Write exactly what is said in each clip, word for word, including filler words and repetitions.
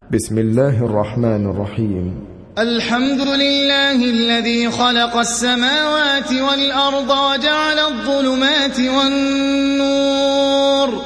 بسم الله الرحمن الرحيم. الحمد لله الذي خلق السماوات والأرض وجعل الظلمات والنور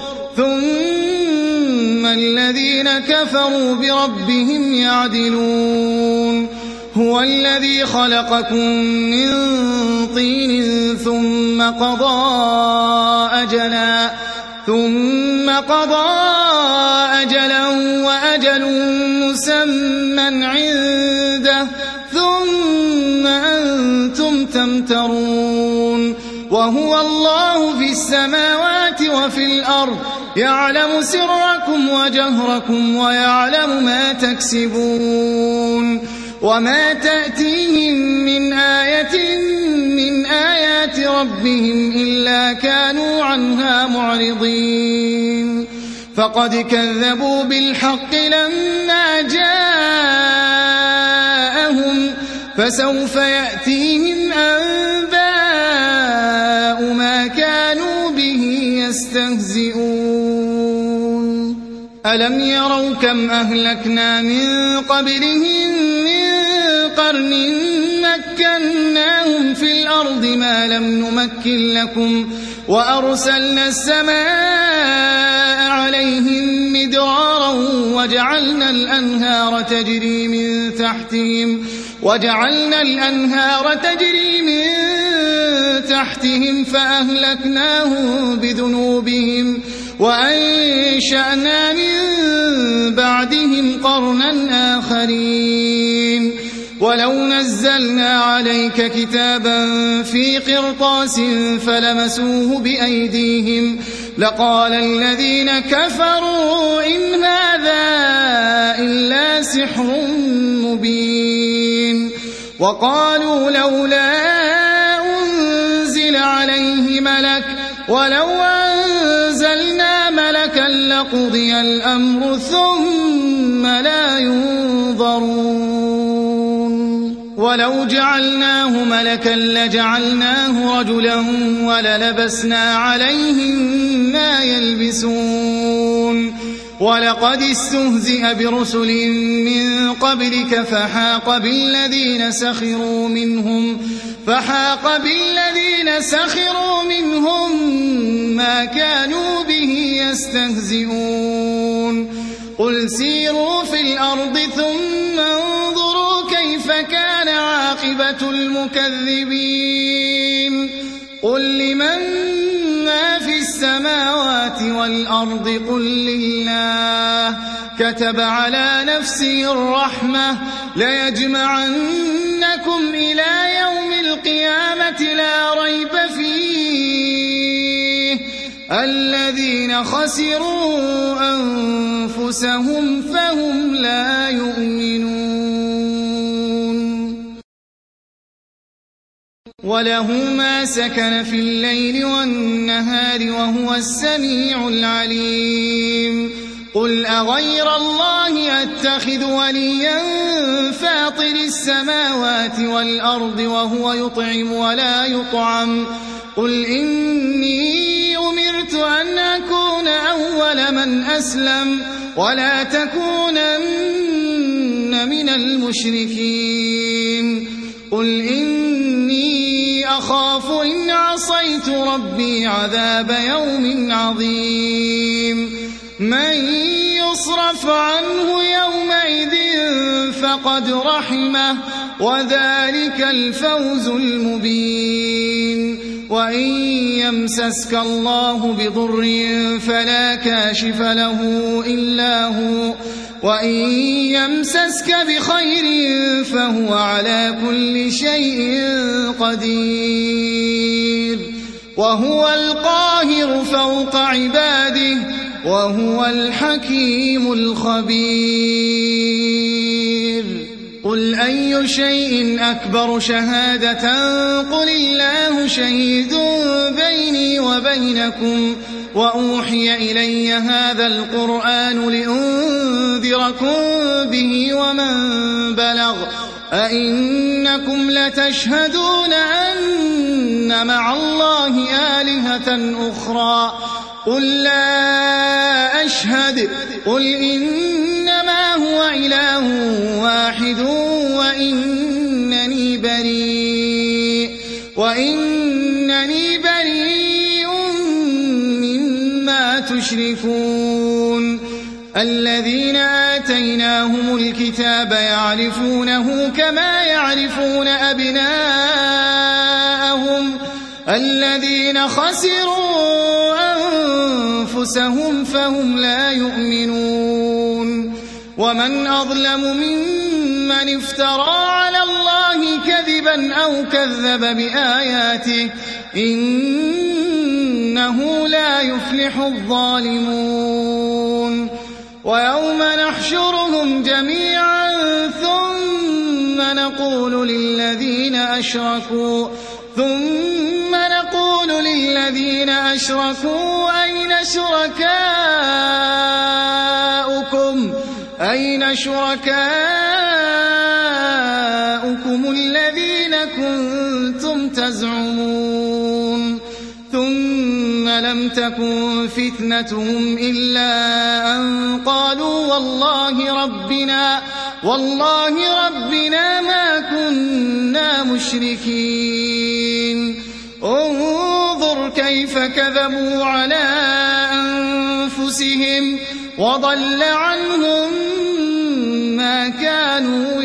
ثم الذين كفروا بربهم يعدلون. هو الذي خلقكم من طين ثم قضى أجلا ثم قضى أجلا وأجل مسمى عنده ثم أنتم تمترون. وهو الله في السماوات وفي الأرض يعلم سركم وجهركم ويعلم ما تكسبون. وما تأتيهم من آية من آيات ربهم إلا كانوا عنها معرضين. فقد كذبوا بالحق لما جاءهم فسوف يأتيهم أنباء ما كانوا به يستهزئون. ألم يروا كم أهلكنا من قبلهم من قرن مكناهم في الأرض ما لم نمكن لكم وأرسلنا السماء عليهم مدرارا وجعلنا الأنهار تجري من تحتهم وجعلنا الأنهار تجري من تحتهم فأهلكناهم بذنوبهم وأنشأنا من بعدهم قرنا آخرين. ولو نزلنا عليك كتابا في قرطاس فلمسوه بأيديهم لقال الذين كفروا إن هذا إلا سحر مبين. وقالوا لولا أنزل عليه ملك ولو أنزلنا ملكا لقضي الأمر ثم لا ينظرون. ولو جعلناه ملكا لجعلناه رجلا وللبسنا عليهم ما يلبسون. ولقد استهزئ برسل من قبلك فحاق بالذين سخروا منهم فحاق بالذين سخروا منهم ما كانوا به يستهزئون. قل سيروا في الأرض ثم انظروا كيف كان عاقبة المكذبين. قل لمن ما في السماوات والأرض قل لله كتب على نفسه الرحمة ليجمعنكم إلى يوم القيامة لا ريب فيه الذين خسروا أنفسهم فهم لا يؤمنون. وله ما سكن في الليل والنهار وهو السميع العليم. قل أغير الله أتخذ وليا فاطر السماوات والأرض وهو يطعم ولا يطعم. قل إني أمرت أن أكون أول من أسلم ولا تكونن من المشركين. قل إني أخاف إن عصيت ربي عذاب يوم عظيم. من يصرف عنه يومئذ فقد رحمه وذلك الفوز المبين. وإن يمسسك الله بضر فلا كاشف له إلا هو وإن يمسسك بخير فهو على كل شيء قدير. وهو القاهر فوق عباده وهو الحكيم الخبير. قل أي شيء أكبر شهادة قل الله شهيد بيني وبينكم وأوحي إلي هذا القرآن لأنذركم به ومن بلغ أئنكم لتشهدون أن مع الله آلهة أخرى قل لا أشهد قل إنما هو إله واحد وإنني بريء وإنني بريء مما تشركون الذين آتيناهم الكتاب يعرفونه كما يعرفون أبناءهم الذين خسروا أنفسهم فهم لا يؤمنون ومن أظلم ممن افترى على الله كذبا أو كذب بآياته إنه لا يفلح الظالمون ويوم نحشرهم جميعا ثم نقول للذين أشركوا ثم نقول للذين أشركوا أين شركاؤكم أين شركاؤكم الذين كنتم تزعمون ثم لم تكن فتنتهم إلا أن قالوا والله ربنا والله ربنا ما كنا مشركين انظر كيف كذبوا على أنفسهم وضل عنهم ما كانوا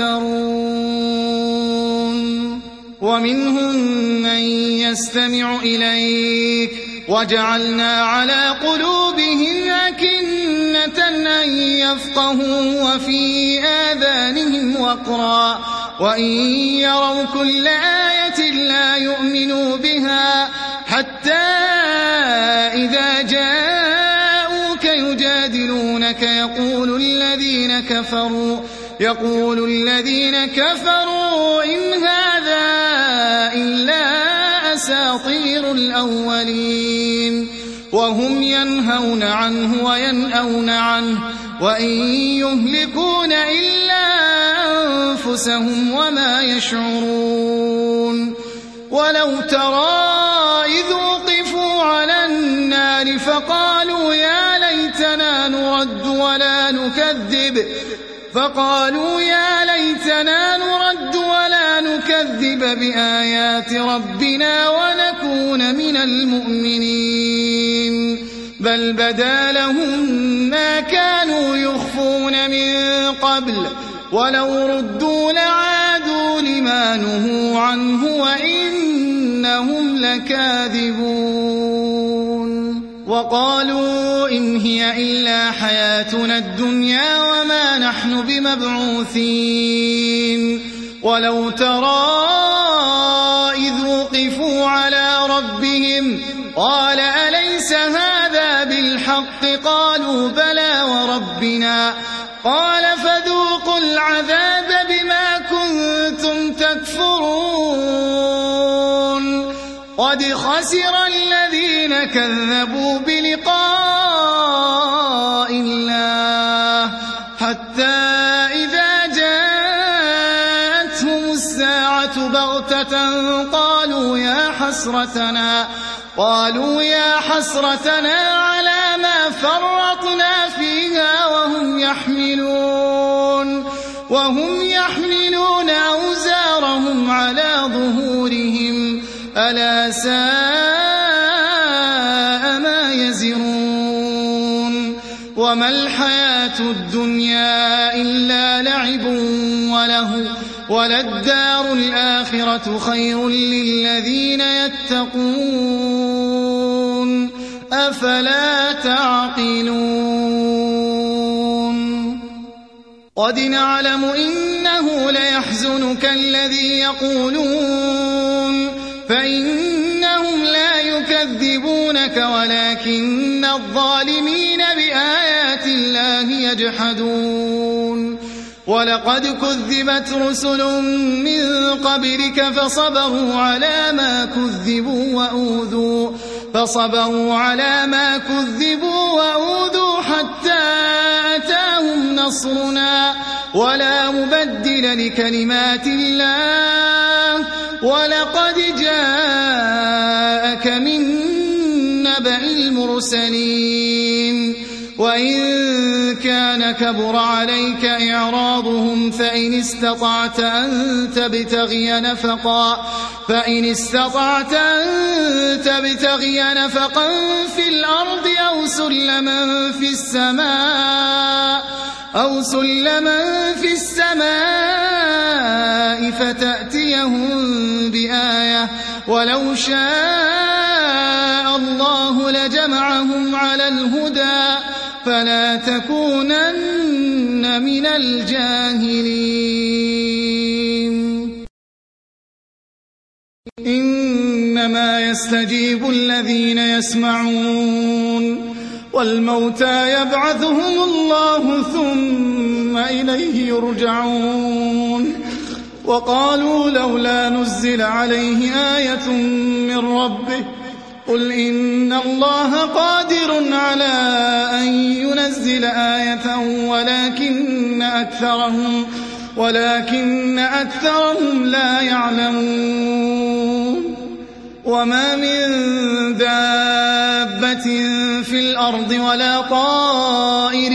يفترون ومنهم من يستمع إليك وجعلنا على قلوبهم أكنة أن يفقهوا وفي آذانهم وقرا وإن يروا كل آية لا يؤمنوا بها حتى إذا جاءوك يجادلونك يقول الذين كفروا يقول الذين كفروا إن هذا إلا أساطير الأولين وهم ينهون عنه وينأون عنه وإن يهلكون إلا أنفسهم وما يشعرون ولو ترى إذ وقفوا على النار فقالوا يا ليتنا نرد ولا نكذب فقالوا يا ليتنا نرد ولا نكذب بآيات ربنا ونكون من المؤمنين بل بدا لهم ما كانوا يخفون من قبل ولو ردوا لعادوا لما نهوا عنه وإنهم لكاذبون وقالوا إن هي إلا حياتنا الدنيا وما نحن بمبعوثين ولو ترى إذ وقفوا على ربهم قال أليس هذا بالحق قالوا بلى وربنا قال فذوقوا العذاب بما كنتم تكفرون قد خسر الذين كذبوا بلقاء الله حتى إذا جاءتهم الساعة بغتة قالوا يا حسرتنا قالوا يا حسرتنا على ما فرطنا فيها وهم يحملون وهم يحملون أوزارهم على ظهورهم ألا ساء ما يزرون وما الحياة الدنيا إلا لعب وله وللدار الآخرة خير للذين يتقون أفلا تعقلون قد نعلم إنه ليحزنك الذي يقولون فإنهم لا يكذبونك ولكن الظالمين بآيات الله يجحدون ولقد كذبت رسل من قبلك فصبروا على ما كذبوا وأوذوا فصبروا على ما كذبوا وأوذوا حتى أتاهم نصرنا ولا مبدل لكلمات الله ولقد جاءك من نبأ المرسلين وإن كان كبر عليك إعراضهم فإن استطعت أن تبتغي نفقا فإن استطعت أن تبتغي نفقا في الأرض أو سلما في السماء أو سلما في السماء فتأتيهم بآية ولو شاء الله لجمعهم على الهدى فلا تكونن من الجاهلين إنما يستجيب الذين يسمعون والموتى يبعثهم الله ثم إليه يرجعون وقالوا لولا نزل عليه آية من ربه قل إن الله قادر على أن ينزل آية ولكن أكثرهم ولكن أكثرهم لا يعلمون وما من دابة في الأرض ولا طائر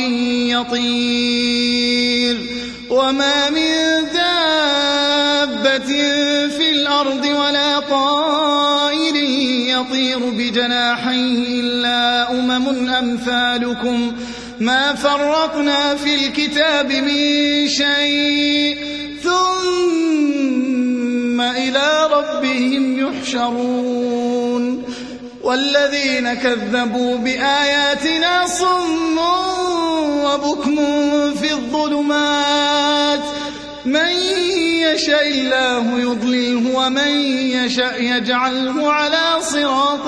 يطير وما من دابة في الأرض ولا طائر يطير بجناحيه إلا أمم أمثالكم ما فرطنا في الكتاب من شيء ثم إلى ربهم يحشرون والذين كذبوا بآياتنا صم وبكم في الظلمات من يشاء الله يضلله ومن يشاء يجعله على صراط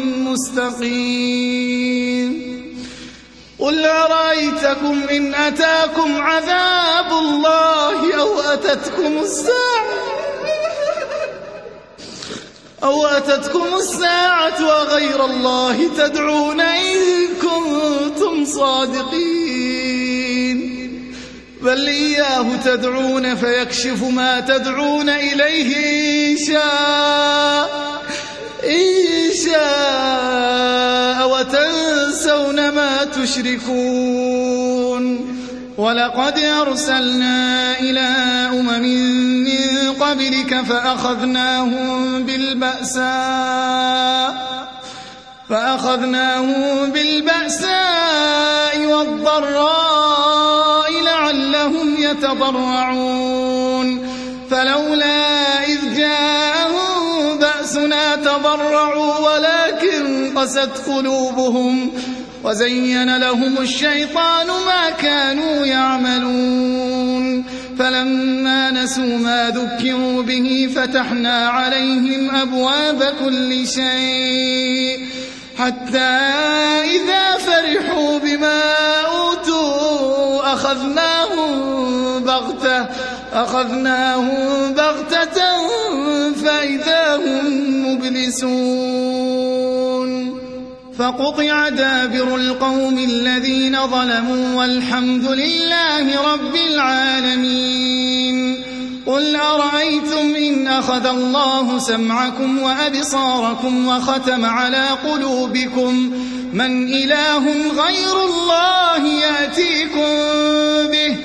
مستقيم قل أرأيتكم إن أتاكم عذاب الله أو أتتكم الساعة أو أتتكم الساعة وغير الله تدعون إن كنتم صادقين بل إياه تدعون فيكشف ما تدعون إليه إن شاء إن شاء وتنسون ما تشركون ولقد أرسلنا إلى أمم من قبلك فأخذناهم بالبأساء فأخذناهم بالبأساء والضراء لعلهم يتضرعون فلولا إذ جاءهم بأسنا تضرعوا ولكن قست قلوبهم وزين لهم الشيطان ما كانوا يعملون فلما نسوا ما ذكروا به فتحنا عليهم أبواب كل شيء حتى إذا فرحوا بما أوتوا أخذناهم بغتة أخذناهم بغتة فإذا هم مبلسون فقطع دابر القوم الذين ظلموا والحمد لله رب العالمين قل أرأيتم إن أخذ الله سمعكم وأبصاركم وختم على قلوبكم من إله غير الله يأتيكم به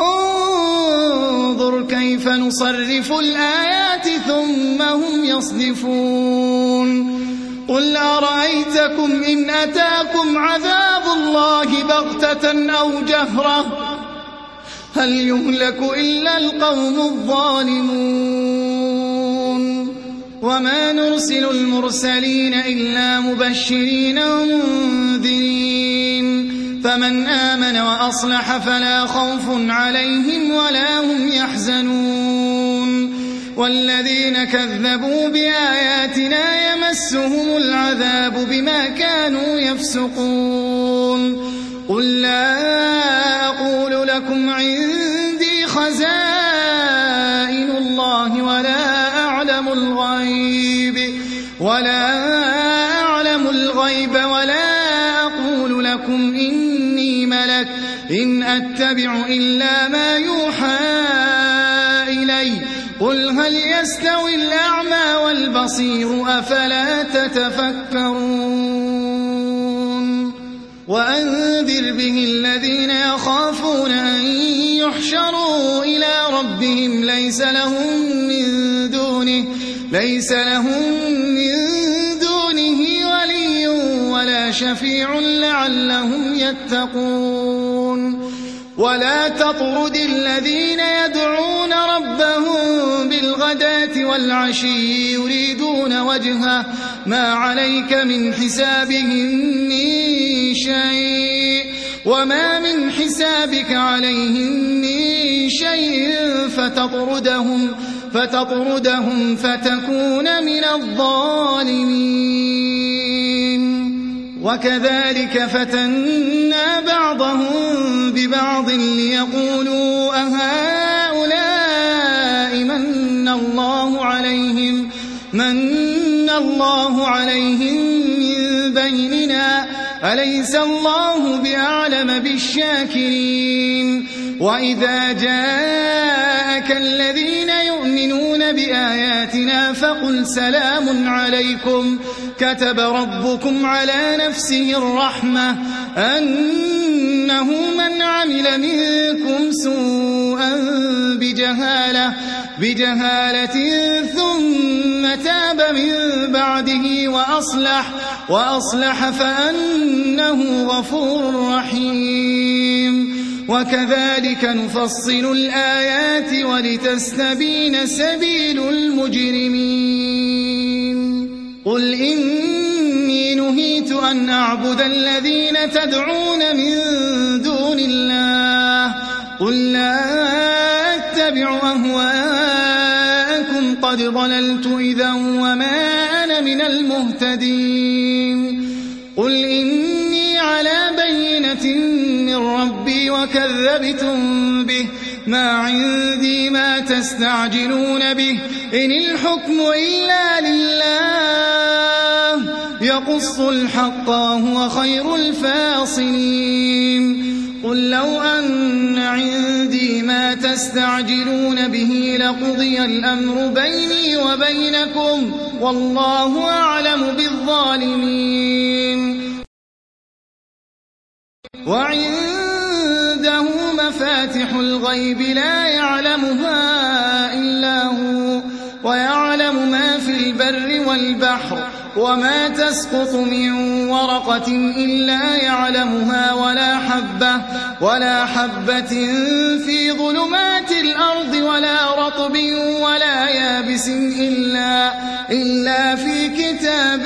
انظر كيف نصرف الآيات ثم هم يصدفون قل أرأيتكم إن أتاكم عذاب الله بغتة أو جهرة هل يهلك إلا القوم الظالمون وما نرسل المرسلين إلا مبشرين ومنذرين فمن آمن وأصلح فلا خوف عليهم ولا هم يحزنون والذين كذبوا بآياتنا يمسهم العذاب بما كانوا يفسقون قل لا أقول لكم عندي خزائن الله ولا أعلم الغيب ولا أعلم الغيب ولا أقول لكم إني ملك إن أتبع إلا ما يوحى إلي قل هل يستوي الأعمى والبصير أفلا تتفكرون وأنذر به الذين يخافون أن يحشروا إلى ربهم ليس لهم من دونه ليس لهم من دونه ولي ولا شفيع لعلهم يتقون ولا تطرد الذين يدعون ربهم بالغداة والعشي يريدون وجهه ما عليك من حسابهم من شيء وما من حسابك عليهم من شيء فتطردهم فتطردهم فتكون من الظالمين وكذلك فتنا بعضهم ببعض ليقولوا أهؤلاء من الله عليهم من الله عليهم من بيننا أليس الله بأعلم بالشاكرين وإذا جاءك الذين يؤمنون بآياتنا فقل سلام عليكم كتب ربكم على نفسه الرحمة أنه من عمل منكم سوءا بجهالة بجهالة ثم تاب من بعده وأصلح وأصلح فأنه غفور رحيم وكذلك نفصل الآيات ولتستبين سبيل المجرمين قل إني نهيت أن أعبد الذين تدعون من دون الله قل لا أتبع أهواءكم قد ضللت إذا وما أنا من المهتدين قل إني على بينة من ربي وكذبتم به ما عندي ما تستعجلون به إن الحكم إلا لله يقص الحق وهو خير الفاصلين قل لو أن عندي ما تستعجلون به لقضي الأمر بيني وبينكم والله أعلم بالظالمين وعنده مفاتح الغيب لا يعلمها إلا هو ويعلم ما في البر والبحر وما تسقط من ورقة إلا يعلمها ولا حبة ولا حبة في ظلمات الأرض ولا رطب ولا يابس إلا إلا في كتاب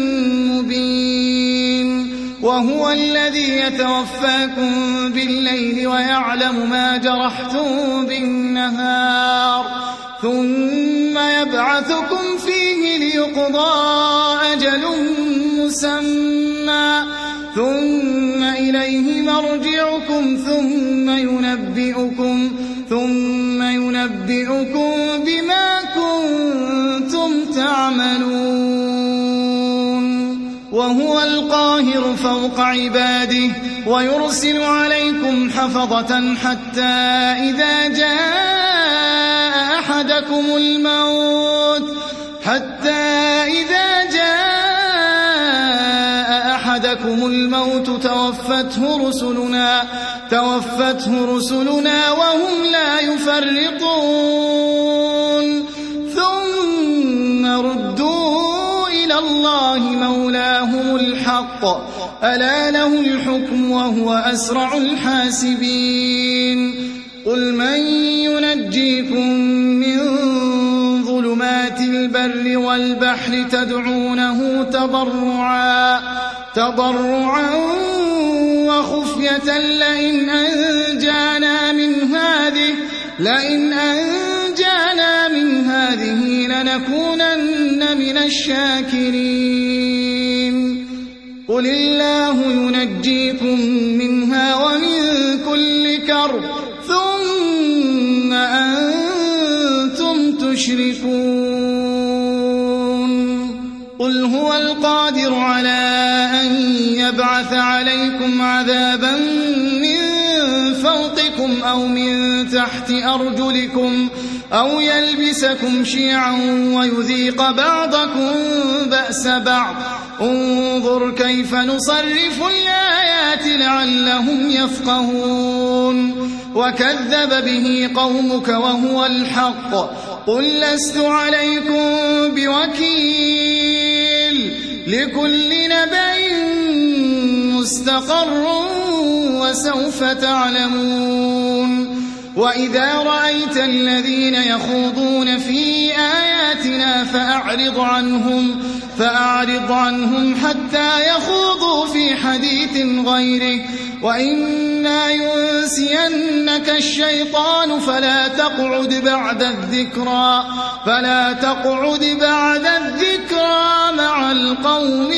مبين وهو الذي يتوفاكم بالليل ويعلم ما جرحتم بالنهار ثم يبعثكم فيه ليقضى أجل مسمى ثم إليه مرجعكم ثم ينبئكم ثم ينبئكم بما كنتم تعملون وهو القاهر فوق عباده ويرسل عليكم حفظة حتى إذا جاء أحدكم الموت حتى إذا جاء أحدكم الموت توفته رسلنا توفته رسلنا وهم لا يفرطون ثم ردوا إلى الله مولاهم الحق ألا له الحكم وهو أسرع الحاسبين قل من ينجيكم من ظلمات البر والبحر تدعونه تضرعا تضرعا وخفية لئن أنجانا من هذه لئن أنجانا من هذه لنكونن من الشاكرين قل الله ينجيكم منها ومن كل كرب ثم أنتم تشركون قل هو القادر على أن يبعث عليكم عذابا من فوقكم أو من تحت أرجلكم أو يلبسكم شيعا ويذيق بعضكم بأس بعض انظر كيف نصرف الآيات لعلهم يفقهون وكذب به قومك وهو الحق قل لست عليكم بوكيل لكل نبأ مستقر وسوف تعلمون وإذا رأيت الذين يخوضون في آياتنا فأعرض عنهم فأعرض عنهم حتى يخوضوا في حديث غيره وإما ينسينك الشيطان فلا تقعد بعد الذكرى فلا تقعد بعد الذكرى مع القوم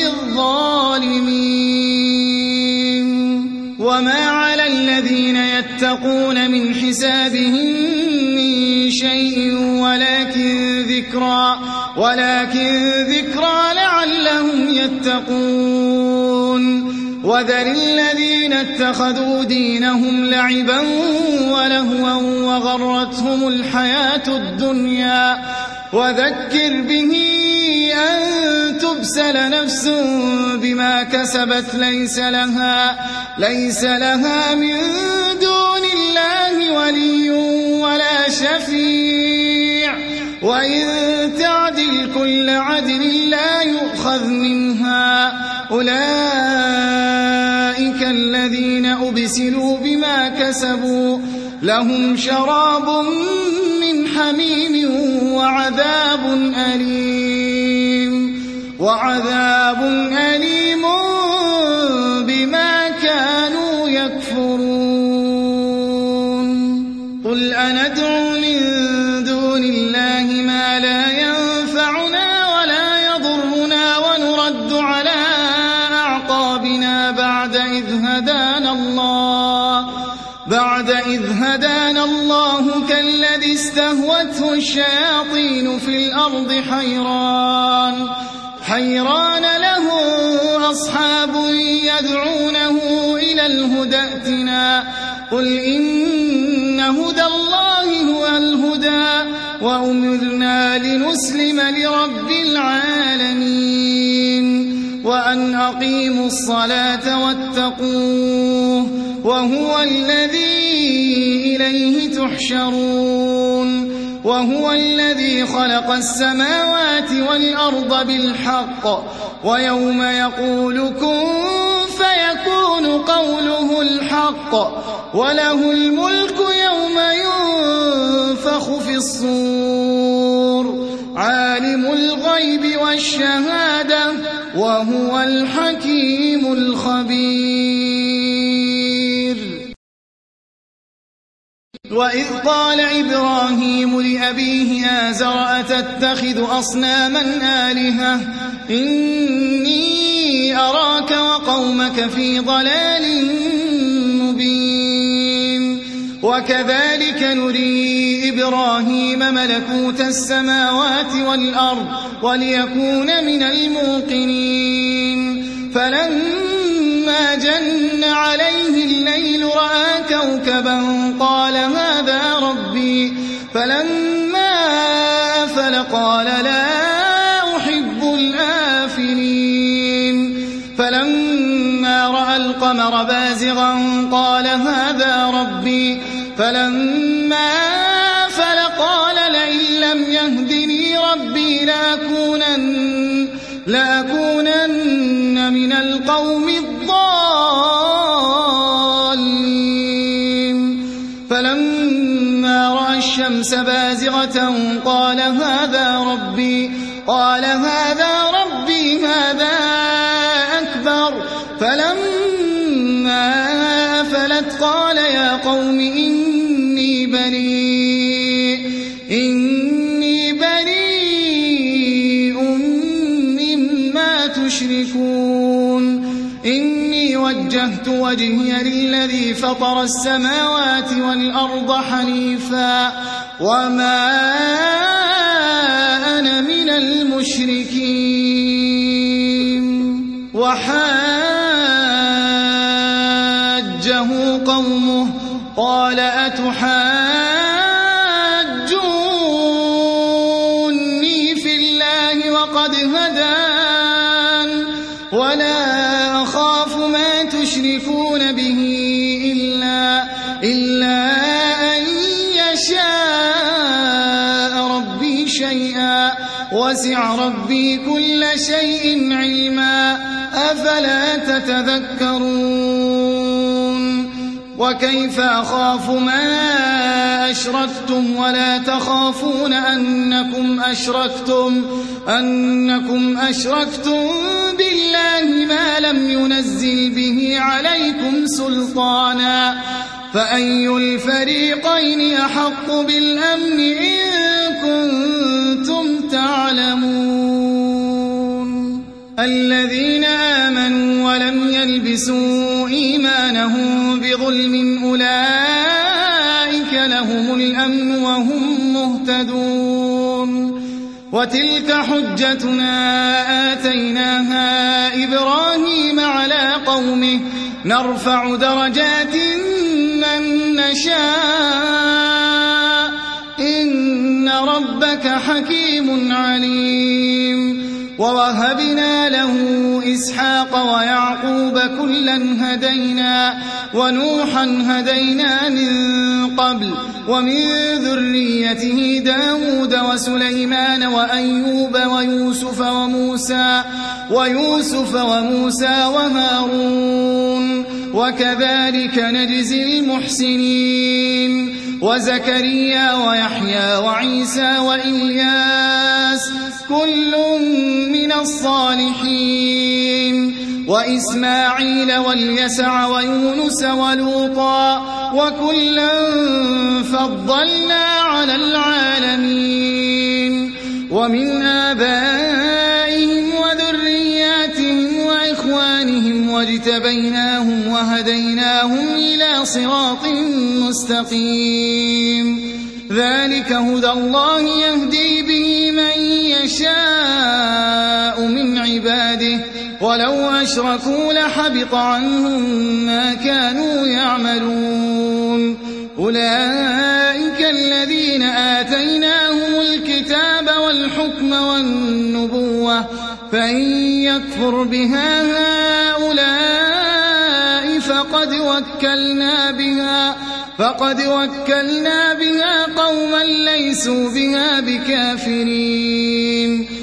الظالمين وما على الذين يتقون من حسابهم من شيء ولكن ذكرى ولكن ذكرى لعلهم يتقون وذر الذين اتخذوا دينهم لعبا ولهوا وغرتهم الحياة الدنيا وذكر به أن تبسل نفس بما كسبت ليس لها, ليس لها من دون الله ولي ولا شفيع وإن تعدل كل عدل لا يؤخذ منها أولئك الذين أبسلوا بما كسبوا لهم شراب من حميم وعذاب أليم وعذاب أليم بما كانوا يكفرون قل أندعو من دون الله ما لا ينفعنا ولا يضرنا ونرد على أعقابنا بعد إذ هدانا الله بعد إذ هدانا الله كالذي استهوته الشياطين في الأرض حيران حيران له أصحاب يدعونه إلى الهدى ائتنا قل إن هدى الله هو الهدى وأمرنا لنسلم لرب العالمين وأن أقيموا الصلاة واتقوه وهو الذي إليه تحشرون وهو الذي خلق السماوات والأرض بالحق ويوم يقول كن فيكون قوله الحق وله الملك يوم ينفخ في الصور عالم الغيب والشهادة وهو الحكيم الخبير وإذ قال إبراهيم لأبيه آزر أتتخذ أصناما آلهة إني أراك وقومك في ضلال مبين وكذلك نري إبراهيم ملكوت السماوات والأرض وليكون من الموقنين فلما جن عليه الليل رأى كوكبا قال هذا ربي فلما أفل قال لا أحب الآفلين فلما رأى القمر بازغا قال هذا ربي فلما أفل قال لئن لم يهدني ربي لأكونن, لأكونن من القوم الضالين فلما رأى الشمس بازغة قال هذا ربي قال هذا ربي هذا أكبر فلما أفلت قال يا قوم إني بريء إني بريء مما تشركون إني وجهت وجهي للذي فطر السماوات والأرض حنيفا وما أنا من المشركين وحاجه قومه قال أتحاجوني في الله وقد هدان إلا أن يشاء ربي شيئا وسع ربي كل شيء علما أفلا تتذكرون وكيف أخاف ما أشركتم ولا تخافون أنكم أشركتم أنكم أشركتم بالله ما لم ينزل به عليكم سلطانا فأي الفريقين أحق بالأمن إن كنتم تعلمون الذين آمنوا ولم يلبسوا إيمانهم بظلم أولئك لهم الأمن وهم مهتدون وتلك حجتنا آتيناها إبراهيم على قومه نرفع درجات من نشاء إن ربك حكيم عليم ووهبنا له إسحاق ويعقوب كلا هدينا ونوحا هدينا من قبل ومن ذريته داود وسليمان وأيوب ويوسف وموسى ويوسف وموسى وهارون وكذلك نجزي المحسنين وزكريا ويحيى وعيسى وإلياس كل من الصالحين وإسماعيل واليسع ويونس ولوطا وكلا فضلنا على العالمين ومن آبائهم وذرياتهم وإخوانهم واجتبيناهم وهديناهم إلى صراط مستقيم ذلك هدى الله يهدي به من يشاء من عباده ولو أشركوا لحبط عنهم ما كانوا يعملون أولئك الذين آتيناهم الكتاب والحكم والنبوة فإن يكفر بها هؤلاء فقد وكلنا بها فقد وكلنا بها قوما ليسوا بها بكافرين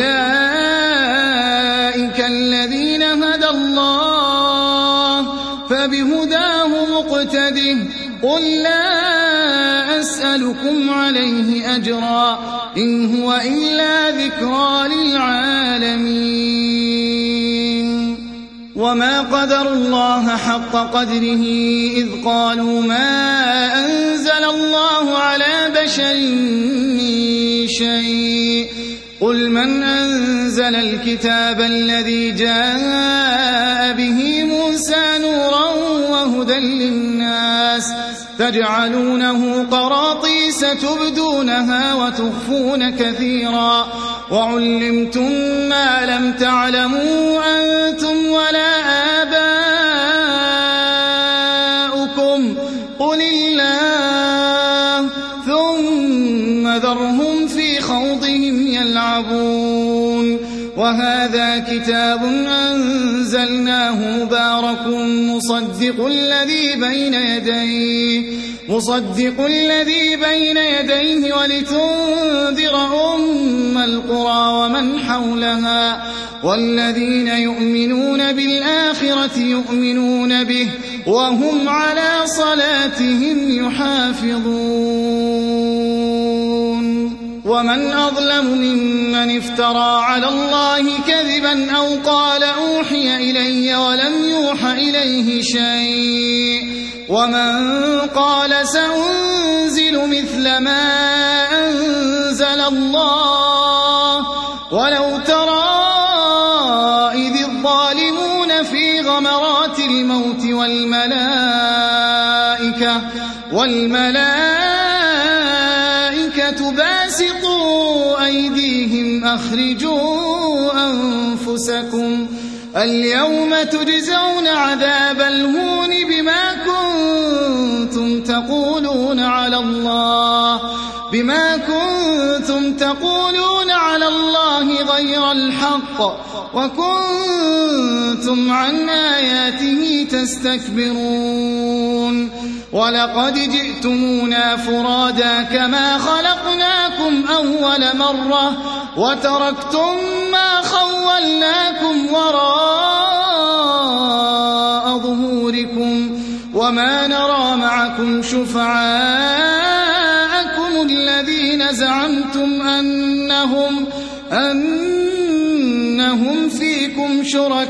أولئك الذين هدى الله فبهداه مقتده قل لا أسألكم عليه أجرا إن هو إلا ذكرى للعالمين وما قدروا الله حق قدره إذ قالوا ما أنزل الله على بشر من شيء قل من أنزل الكتاب الذي جاء به موسى نورا وهدى للناس تجعلونه قراطيس تبدونها وتخفون كثيرا وعلمتم ما لم تعلموا أنتم ولا آباؤكم قل الله ثم ذرهم في خوضهم يلعبون وهذا كتاب أنزلناه مبارك مصدق الذي بين يديه مصدق الذي بين يديه ولتنذر أم القرى ومن حولها والذين يؤمنون بالآخرة يؤمنون به وهم على صلاتهم يحافظون ومن أظلم ممن افترى على الله كذبا أو قال أوحي إلي ولم يوح إليه شيء ومن قال سأنزل مثل ما أنزل الله ولو ترى إذ الظالمون في غمرات الموت والملائكة والملائكة باسطوا أيديهم أخرجوا أنفسكم اليوم تجزون عذاب الهون بما كنتم تقولون على الله بما كنتم تقولون على الله غير الحق وكنتم عن آياته تستكبرون ولقد جئتمونا فرادا كما خلقناكم أول مرة وتركتم ما خولناكم وراء ظهوركم وما نرى معكم شفعاءكم الذين زعمتم أنهم, أنهم فيكم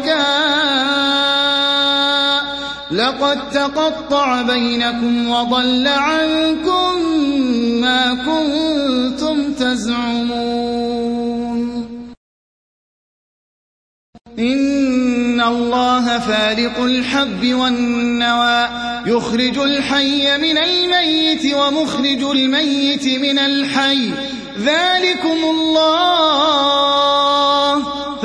شركاء لقد تقطع بينكم وضل عنكم ما كنتم تزعمون إن الله فالق الحب والنوى يخرج الحي من الميت ومخرج الميت من الحي ذلكم الله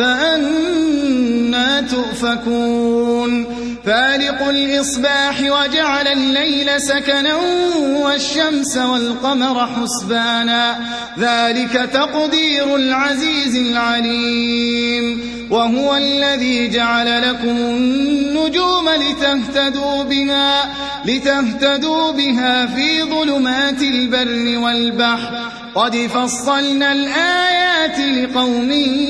فأنى تؤفكون فالق الإصباح وجعل الليل سكنا والشمس والقمر حسبانا ذلك تقدير العزيز العليم وهو الذي جعل لكم النجوم لتهتدوا بها, لتهتدوا بها في ظلمات البر والبحر قد فصلنا الآيات لقوم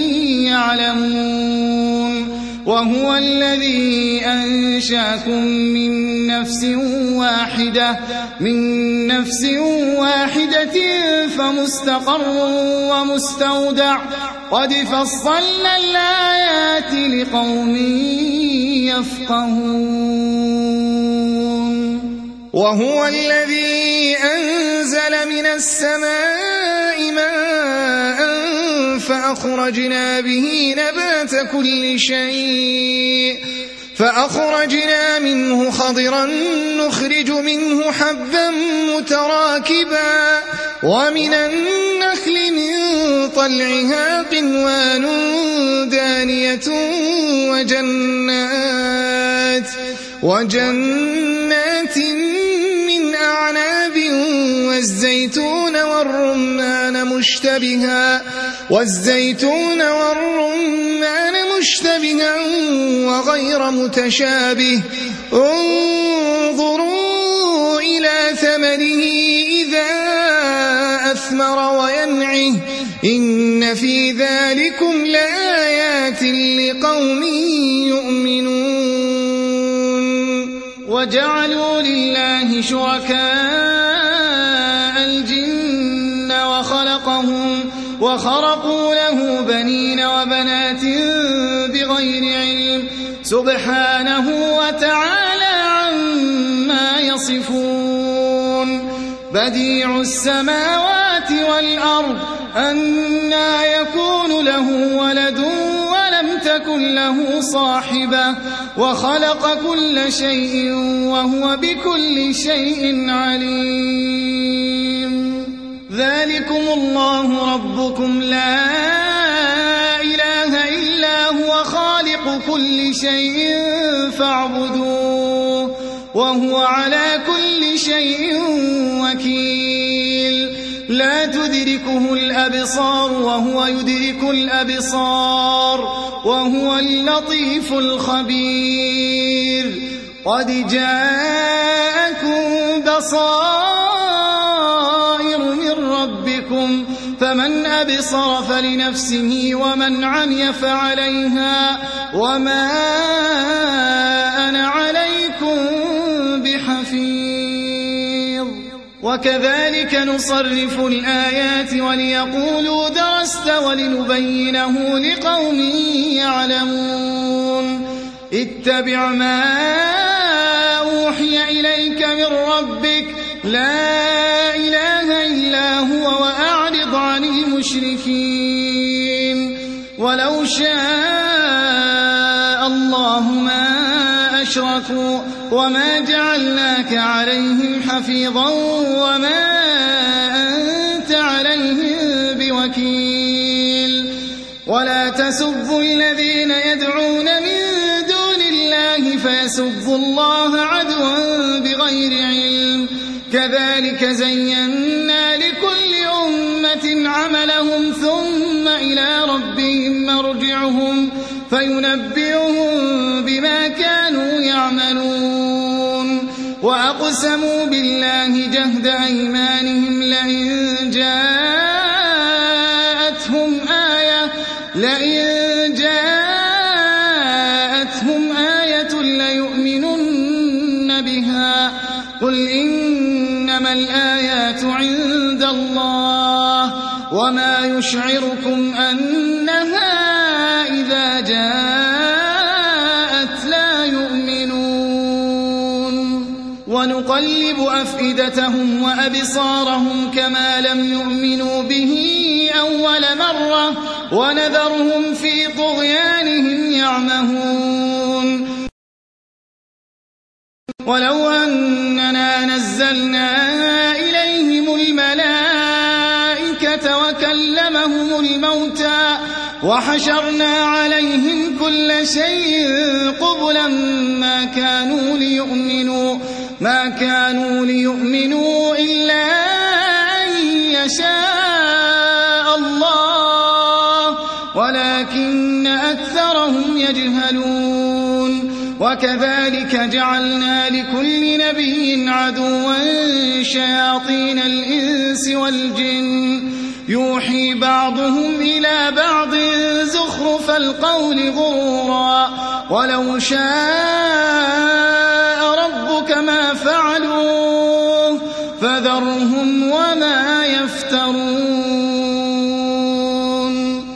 يعلمون وهو الذي أنشاكم من نفس واحدة من نفس واحدة فمستقر ومستودع قد فصلنا الآيات لقوم يفقهون وهو الذي أنزل من السماء ماء فأخرجنا به نبات كل شيء فأخرجنا منه خضرا نخرج منه حبا متراكبا ومن النخل من طلعها قنوان دانية وجنات وجنات من أعناب والزيتون والرمان مشتبها والزيتون والرمان مشتبها وغير متشابه انظروا إلى ثمره إذا أثمر وينعه إن في ذلكم لآيات لقوم يؤمنون وجعلوا لله شركاء الجن وخلقهم وخرقوا له بنين وبنات بغير علم سبحانه وتعالى عما يصفون بديع السماوات والأرض أنى يكون له ولد ولم تكن له صاحبة وخلق كل شيء وهو بكل شيء عليم ذلكم الله ربكم لا إله إلا هو خالق كل شيء فاعبدوه وهو على كل شيء وكيل لا تدركه الأبصار وهو يدرك الأبصار وهو اللطيف الخبير قد جاءكم بصائر من ربكم فمن أبصر فلنفسه ومن عمي فعليها وما أنا عليكم بحفيظ وكذلك نصرف الآيات وليقولوا درست ولنبينه لقوم يعلمون اتبع ما أوحي إليك من ربك لا إله إلا هو وأعرض عن المشركين ولو شاء الله ما أشركوا وما جعلناك عليهم حفيظا وما أنت عليهم بوكيل ولا تسبوا الذين يدعون من دون الله فيسبوا الله عدوا بغير علم كذلك زينا لكل أمة عملهم ثم إلى ربهم مرجعهم فينبئهم بما كانوا يعملون وأقسموا بالله جهد أيمانهم لئن جاءتهم آية لئن جاءتهم آية ليؤمنن بها قل إنما الآيات عند الله وما يشعركم أنها إذا جاءت لا يؤمنون ونقلب أفئدتهم وأبصارهم كما لم يؤمنوا به أول مرة ونذرهم في طغيانهم يعمهون ولو أننا نزلنا إليهم الملائكة وكلمهم الموتى وحشرنا عليهم كل شيء قبلا ما كانوا ليؤمنوا ما كانوا ليؤمنوا إلا أن يشاء الله ولكن أكثرهم يجهلون وكذلك جعلنا لكل نبي عدوا شياطين الإنس والجن يوحي بعضهم إلى بعض زخرف القول غرورا ولو شاء ربك ما فعلوه فذرهم وما يفترون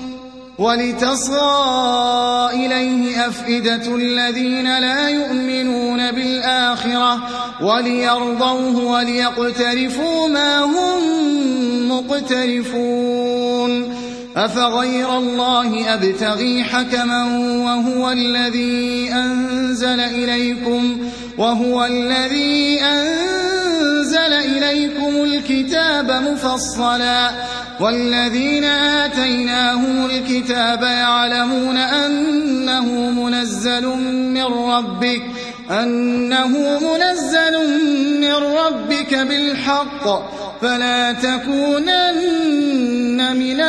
ولتصغى إليه أفئدة الذين لا يؤمنون بالآخرة وليرضوه وليقترفوا ما هم مقترفون أفغير الله أبتغي حكما وهو الذي أنزل إليكم وهو الذي أنزل إليكم الكتاب مفصلا والذين آتيناهم الكتاب يعلمون أنه منزل من ربك أنه منزل من ربك بالحق فلا تكونن من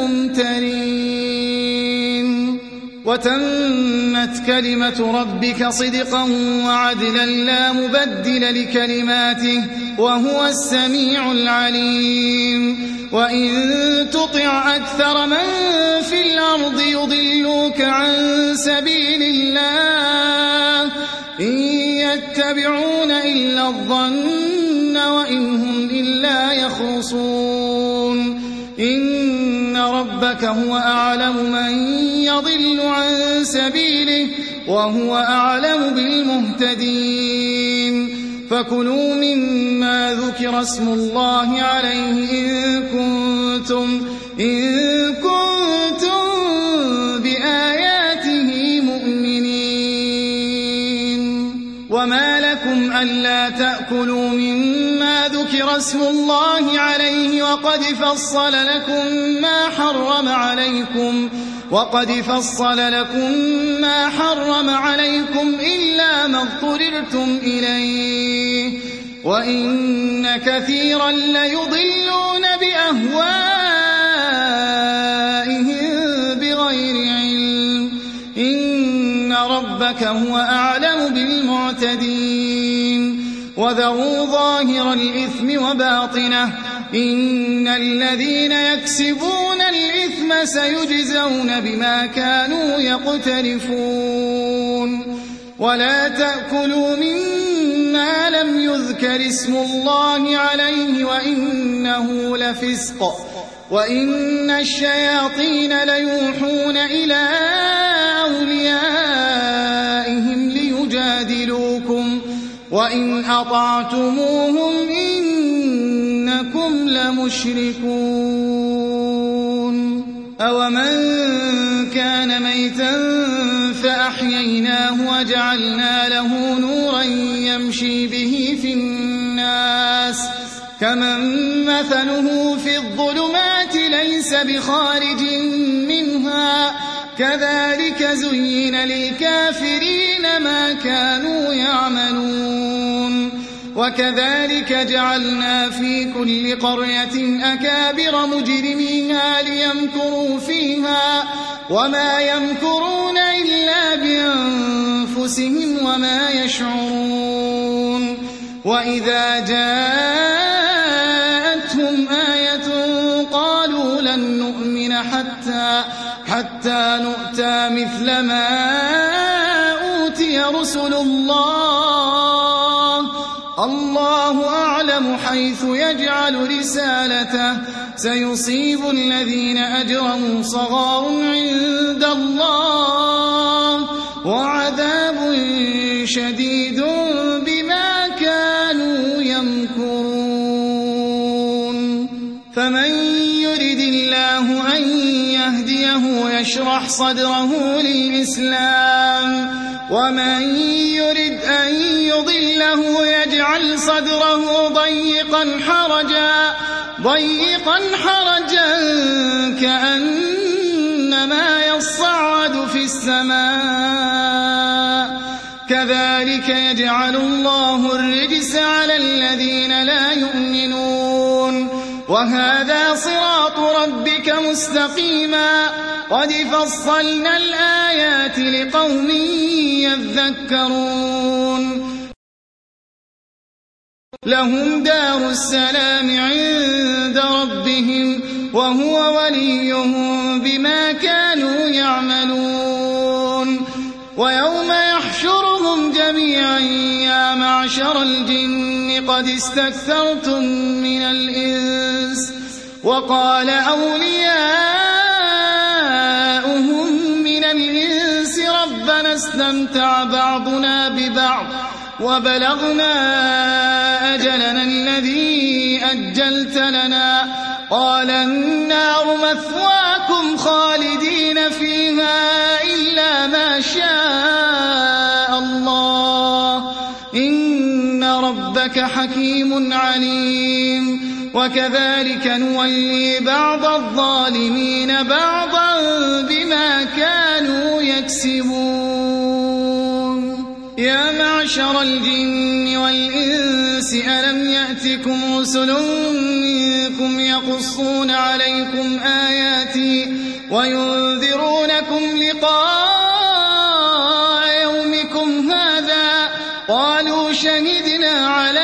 الممترين وتمت كلمة ربك صدقا وعدلا لا مبدل لكلماته وهو السميع العليم وإن تطع أكثر من في الأرض يضلوك عن سبيل الله إن يتبعون إلا الظن وإن هم إلا يخرصون إن ربك هو أعلم من يضل عن سبيله وهو أعلم بالمهتدين فكلوا مما ذكر اسم الله عليه إن كنتم, إن كنتم بآياته مؤمنين وما لكم ألا تأكلوا مما ذكر اسم الله عليه وقد فصل لكم ما حرم عليكم وقد فصل لكم ما حرم عليكم إلا ما اضطررتم إليه وإن كثيرا ليضلون بأهوائهم بغير علم إن ربك هو أعلم بالمعتدين وذروا ظاهر الإثم وباطنه إن الذين يكسبون الإثم سيجزون بما كانوا يقترفون ولا تأكلوا مما لم يذكر اسم الله عليه وإنه لفسق وإن الشياطين ليوحون إلى أوليائهم ليجادلوكم وإن أطعتموهم إنكم لمشركون أومن كان ميتا فأحييناه وجعلنا له نورا يمشي به في الناس كمن مثله في الظلمات ليس بخارج منها كذلك زين للكافرين ما كانوا يعملون وكذلك جعلنا في كل قرية أكابر مجرميها ليمكروا فيها وما يمكرون إلا بأنفسهم وما يشعرون وإذا جاءتهم آية قالوا لن نؤمن حتى, حتى نؤتى مثل ما أوتي رسل الله الله أعلم حيث يجعل رسالته سيصيب الذين أجرموا صغار عند الله وعذاب شديد بما كانوا يمكرون فمن يرد الله أن يهديه يشرح صدره للإسلام ومن يرد أن يضله يجعل صدره ضيقا حرجا ضيقا حرجا كأنما يصعد في السماء كذلك يجعل الله الرجس على الذين لا يؤمنون وهذا صراط ربك مستقيما قد فصلنا الآيات لقوم يذكرون لهم دار السلام عند ربهم وهو وليهم بما كانوا يعملون ويوم يحشرهم جميعا يا معشر الجن قد استكثرتم من الإنس وقال أولياؤهم من الإنس ربنا استمتع بعضنا ببعض وبلغنا أجلنا الذي أجلت لنا قال النار مثواكم خالدين فيها إلا ما شاء الله إن ربك حكيم عليم وكذلك نولي بعض الظالمين بعضا بما كانوا يكسبون يا معشر الجن والإنس ألم يأتكم رسل منكم يقصون عليكم آياتي وينذرونكم لقاء يومكم هذا قالوا شهدنا على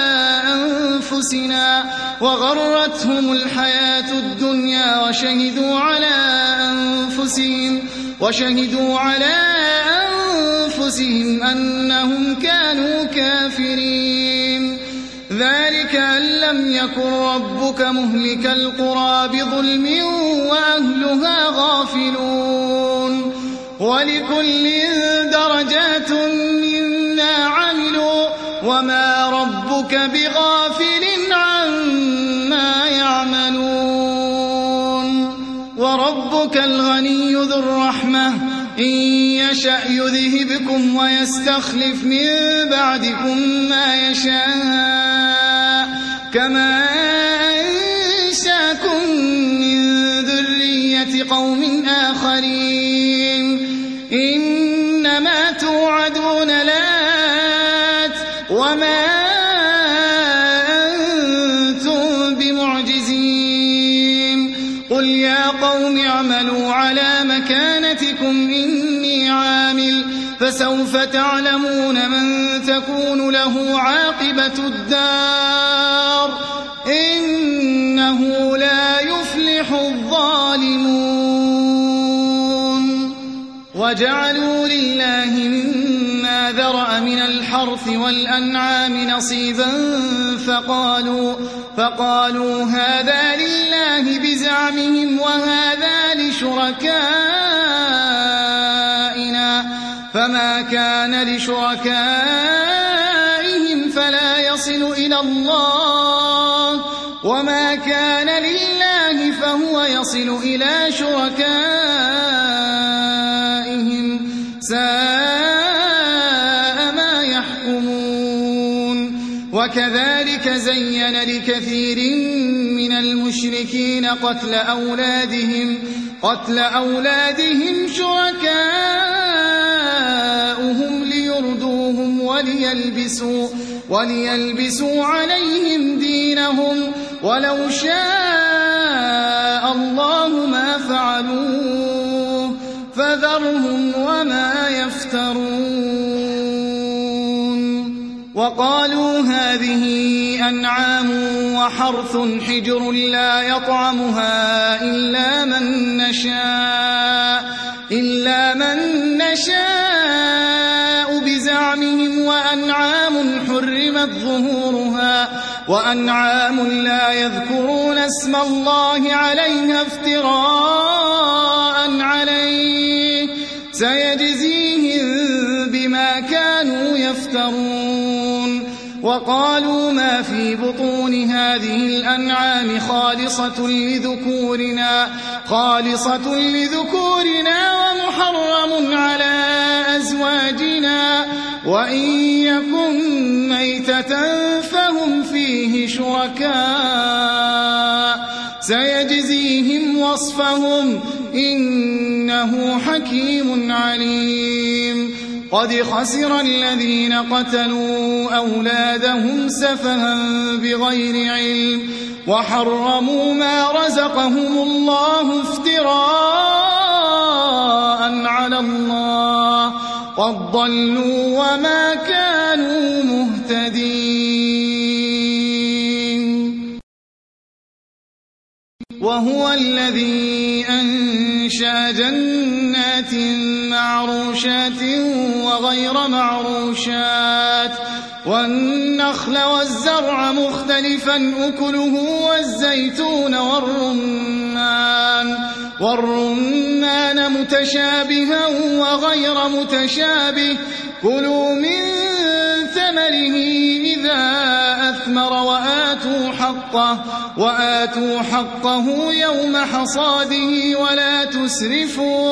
أنفسنا وغرتهم الحياة الدنيا وشهدوا على أنفسهم وشهدوا على أنفسهم أنهم كانوا كافرين ذلك أن لم يكن ربك مهلك القرى بظلم وأهلها غافلون ولكل درجات مما عملوا وما ربك بغافل عما يعملون وربك الغني ذو الرحمة إن يشأ يذهبكم ويستخلف من بعدكم ما يشاء كما أنشاكم من ذرية قوم آخرين إنما توعدون لآت وما أنتم بمعجزين قل يا قوم اعملوا على مكانتكم إني عامل فسوف تعلمون من تكون له عاقبة الدار إنه لا يفلح الظالمون وجعلوا لله مما ذرأ من الحرث والأنعام نصيبا فقالوا, فقالوا هذا لله بزعمهم وهذا لشركائنا فما كان لشركائهم فلا يصل إلى الله وما كان لله فهو يصل إلى شركائهم ساء ما يحكمون وكذلك زين لكثير من المشركين قتل أولادهم قتل أولادهم شركاؤهم ليردوهم وليلبسوا, وليلبسوا عليهم دينهم ولو شاء الله ما فعلوه فذرهم وما يفترون وقالوا هذه أنعام وحرث حجر لا يطعمها إلا من نشاء إلا من نشاء بزعمهم وأنعام حرمت ظهورها وأنعام لا يذكرون اسم الله عليها افتراء عليه سيجزيهم بما كانوا يفترون. وقالوا ما في بطون هذه الأنعام خالصة لذكورنا خالصة لذكورنا ومحرم على أزواجنا وإن يكن ميتة فهم فيه شركاء سيجزيهم وصفهم إنه حكيم عليم. قد خسر الذين قتلوا أولادهم سفها بغير علم وحرموا ما رزقهم الله افتراء على الله قد ضلوا وما كانوا مهتدين. وهو الذي أنشأ جنات معروشات وغير معروشات والنخل والزرع مختلفا أكله والزيتون والرمان والرمان متشابها وغير متشابه كلوا من ثمره إذا أثمر وآتوا حقه وآتوا حقه يوم حصاده ولا تسرفوا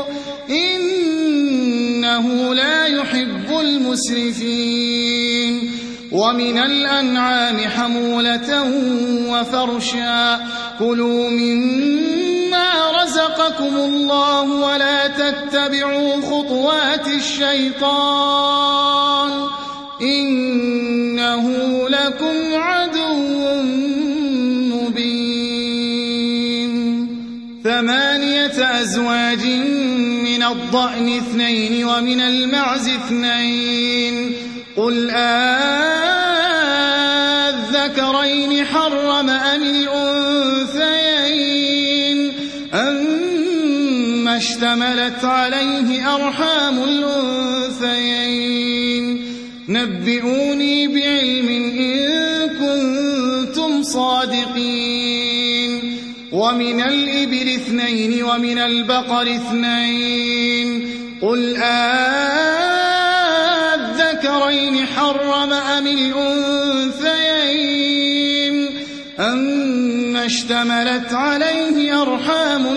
إنه لا يحب المسرفين. ومن الأنعام حمولة وفرشا كلوا مما رزقكم الله ولا تتبعوا خطوات الشيطان إنه لكم عدو مبين. ثمانية أزواج من الضأن اثنين ومن المعز اثنين قل آذكرين حرم أم الأنثيين أما اشتملت عليه أرحام الأنثيين نبئوني بعلم إن كنتم صادقين. ومن الإبل اثنين ومن البقر اثنين قل آذكرين حرم أم الأنثيين أما اشتملت عليه أرحام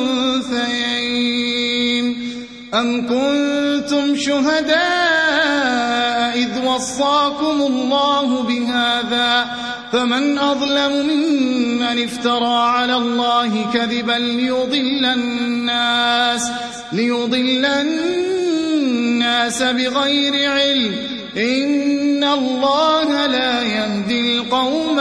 الأنثيين أم كنتم شهداء إذ وصاكم الله بهذا فمن أظلم ممن افترى على الله كذبا ليضل الناس ليضل الناس بغير علم إن الله لا يهدي القوم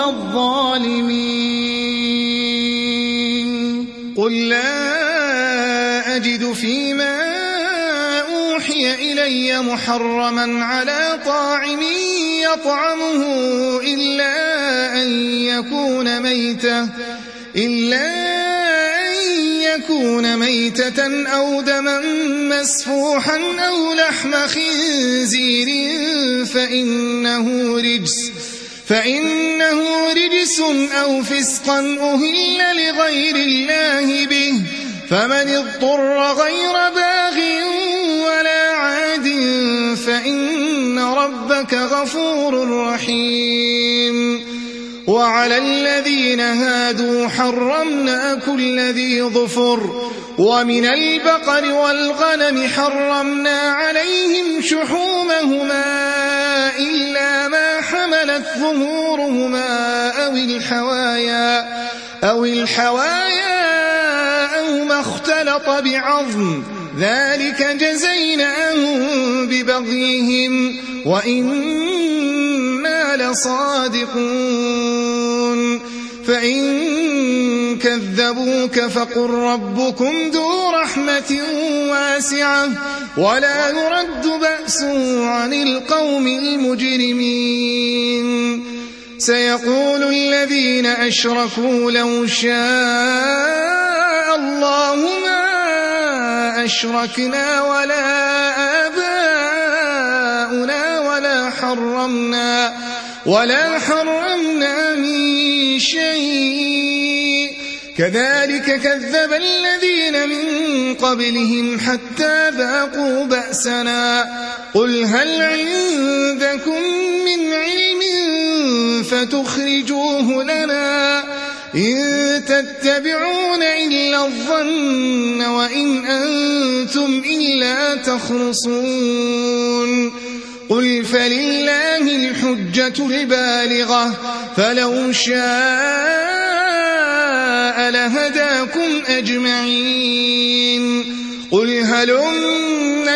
الظالمين. قل لا أجد فيما أوحي إلي محرما على طاعم يطعمه إلا أن يكون ميتة إلا أن يكون ميتة أو دما مسفوحا أو لحم خنزير فإنه رجس فإنه رجس أو فسقا أهل لغير الله به فمن اضطر غير باغ ولا عاد فإن ربك غفور رحيم. وعلى الذين هادوا حرمنا كل ذي ظفر ومن البقر والغنم حرمنا عليهم شحومهما إلا ما حملت ظهورهما أو الحوايا أو الحوايا أو ما اختلط بعظم ذلك جزيناهم ببغيهم وإنا لصادقون. فإن كذبوك فقل ربكم ذو رحمة واسعة ولا يرد بأسه عن القوم المجرمين. سيقول الذين أشركوا لو شاء الله ما أشركنا ولا آباؤنا ولا حرمنا ولا حرمنا من شيء كذلك كذب الذين من قبلهم حتى ذاقوا بأسنا قل هل عندكم من علم فتخرجوه لنا إن تتبعون إلا الظن وإن أنتم إلا تخرصون قل فلله الحجة البالغة فلو شاء لهداكم أجمعين قل هلم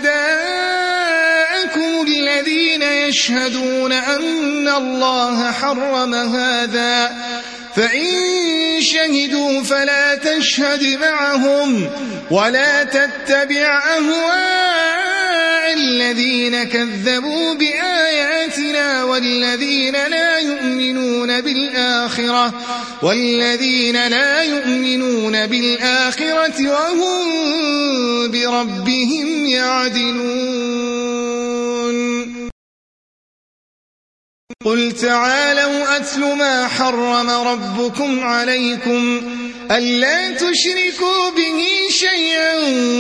شهداءكم الذين يشهدون أن الله حرم هذا فإن شهدوا فلا تشهد معهم ولا تتبع أهواء الذين كذبوا بآياتنا والذين لا يؤمنون بالآخرة والذين لا يؤمنون بالآخرة وهم بربهم يعدلون. قل تعالوا أتل ما حرم ربكم عليكم ألا تشركوا به شيئا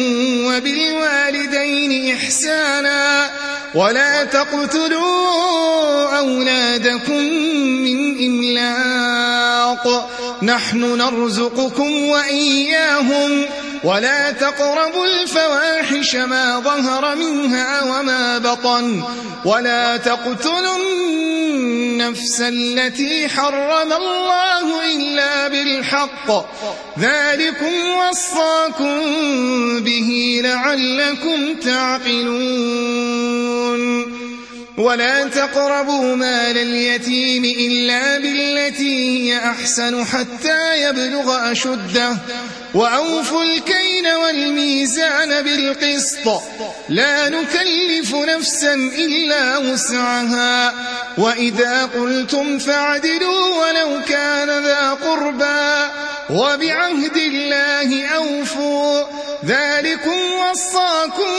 وبالوالدين إحسانا ولا تقتلوا أولادكم من إملاق نحن نرزقكم وإياهم ولا تقربوا الفواحش ما ظهر منها وما بطن ولا تقتلوا النفس التي حرم الله إلا بالحق ذلكم وصاكم به لعلكم تعقلون. ولا تقربوا مال اليتيم إلا بالتي هي أحسن حتى يبلغ أشده وأوفوا الكيل والميزان بالقسط لا نكلف نفسا إلا وسعها وإذا قلتم فاعدلوا ولو كان ذا قربى وبعهد الله أوفوا ذلكم وصاكم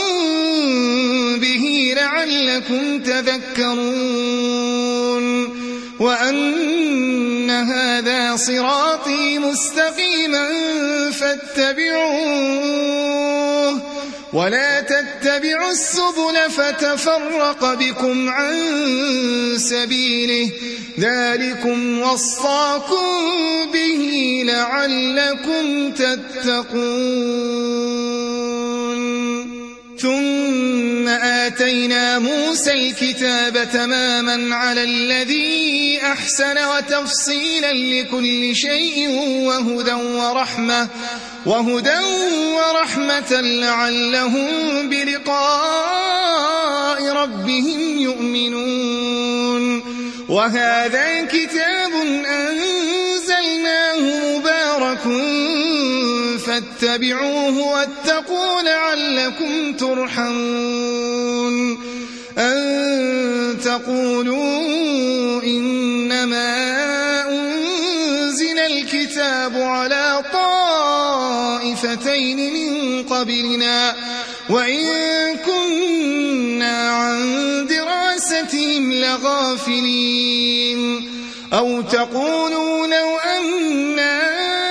به لعلكم تذكرون. وأن هذا صراطي مستقيما فاتبعوه ولا تتبعوا السبل فتفرق بكم عن سبيله ذلكم وصاكم به لعلكم تتقون. ثم آتينا موسى الكتاب تماما على الذي أحسن وتفصيلا لكل شيء وهدى ورحمة وهدى ورحمة لعلهم بلقاء ربهم يؤمنون. وهذا كتاب أنزلناه مبارك فاتبعوه واتقوا لعلكم ترحمون. أن تقولوا إنما أنزل الكتاب على طائفتين من قبلنا وإن كنا عن دراستهم لغافلين أو تقولوا لو أنا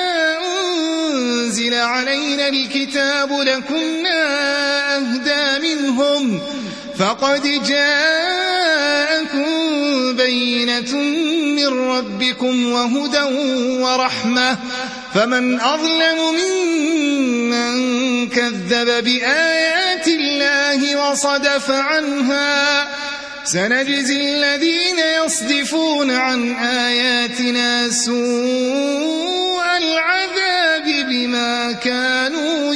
أنزل علينا الكتاب لكنا أهدى منهم فقد جاءكم بينة من ربكم وهدى ورحمة فمن أظلم ممن كذب بآيات الله وصدف عنها سنجزي الذين يصدفون عن آياتنا سوء العذاب بما كانوا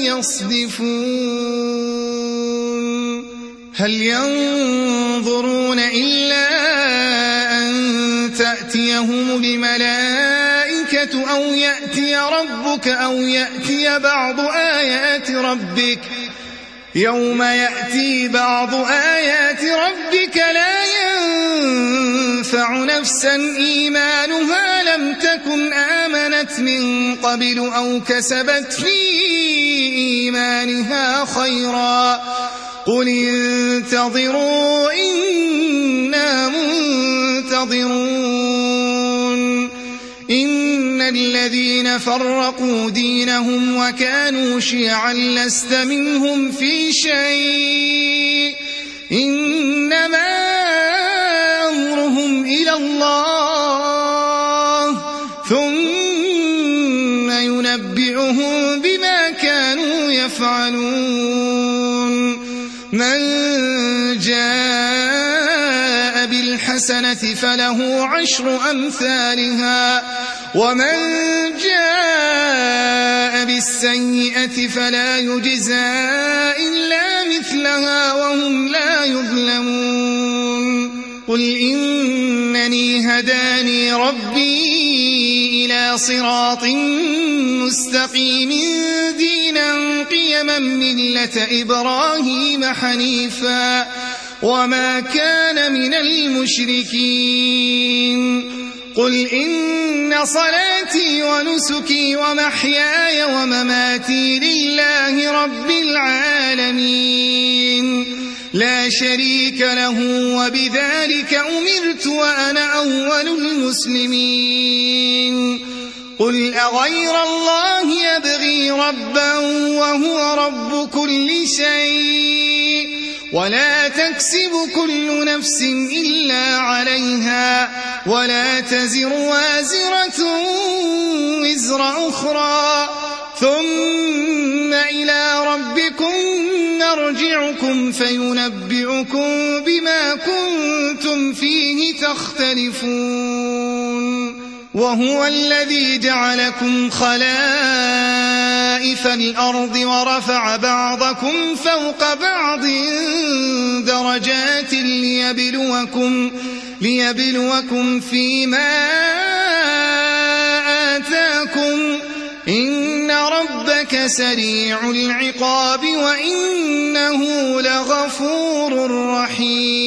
يصدفون. هل ينظرون إلا أن تأتيهم الملائكة الملائكة أو يأتي ربك أو يأتي بعض آيات ربك يوم يأتي بعض آيات ربك لا ينفع نفسا إيمانها لم تكن آمنت من قبل أو كسبت في إيمانها خيرا قل انتظروا إنا منتظرون إن الذين فرقوا دينهم وكانوا شيعا لست منهم في شيء إنما أمرهم إلى الله ثم ينبئهم بما كانوا يفعلون من جاء بالحسنة فله عشر أمثالها ومن جاء بالسيئة فلا يجزى إلا مثلها وهم لا يظلمون قل إنني هداني ربي إلى صراط مستقيم دينا قيما ملة إبراهيم حنيفا وما كان من المشركين قل إن صلاتي ونسكي ومحياي ومماتي لله رب العالمين لا شريك له وبذلك أمرت وأنا أول المسلمين قل أغير الله يبغي ربا وهو رب كل شيء ولا تكسب كل نفس إلا عليها ولا تزر وازرة وزر أخرى ثم إلى ربكم نرجعكم فينبئكم بما كنتم فيه تختلفون وهو الذي جعلكم خلائف الأرض ورفع بعضكم فوق بعض درجات ليبلوكم, ليبلوكم فيما آتاكم إن ربك سريع العقاب وإنه لغفور رحيم